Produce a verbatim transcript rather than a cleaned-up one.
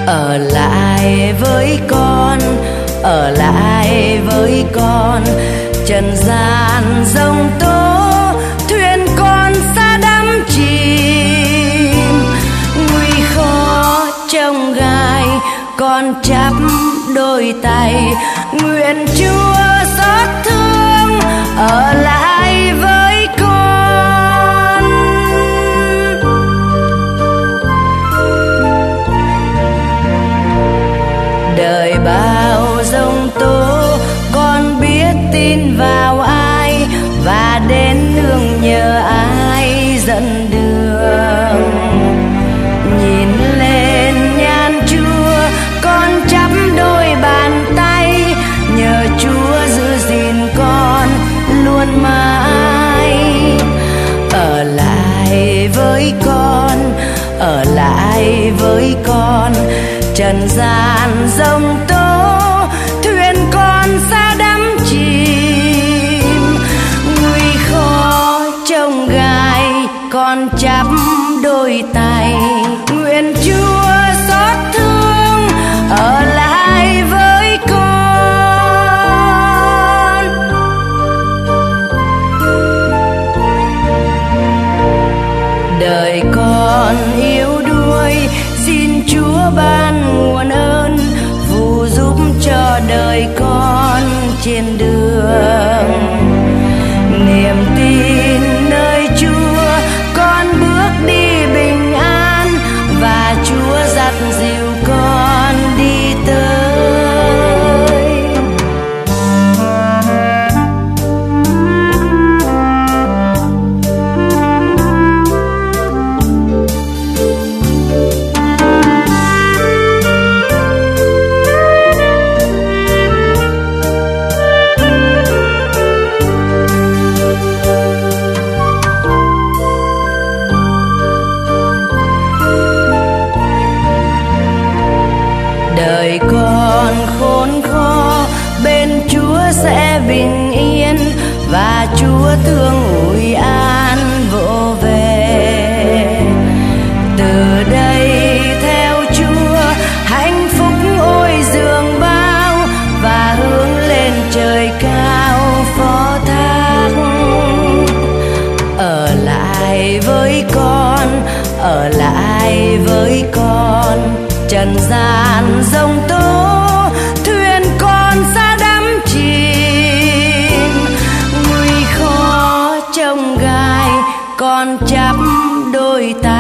Ở lại với con, ở lại với con, trần gian giông tố thuyền con xa đắm chìm. Nguy khó trong gai con chắp đôi tay, nguyện Chúa xót thương ở lại với con. Đời bao giông tố con biết tin vào ai, và đến nương nhờ ai dẫn đường. Nhìn lên nhan Chúa con chắp đôi bàn tay, nhờ Chúa giữ gìn con luôn mãi. Ở lại với con, ở lại với con, trần gian giông tố thuyền con xa đắm chìm. Nguy khó trong gai con chắp đôi tay, nguyện Chúa xót thương ở lại với con. Đời con yếu đuối, xin Chúa ban nguồn ơn phù giúp cho đời con trên đường. Niềm tin nơi Chúa con bước đi bình an, và Chúa dắt dìu con đi tới. Đời con khốn khó, bên Chúa sẽ bình yên, và Chúa thương ủi an vỗ về. Từ đây theo Chúa hạnh phúc ôi dường bao, và hướng lên trời cao phó thác. Ở lại với con, ở lại với con, trần gian giông tố thuyền con xa đắm chìm. Nguy khó trong gai con chắp đôi tay,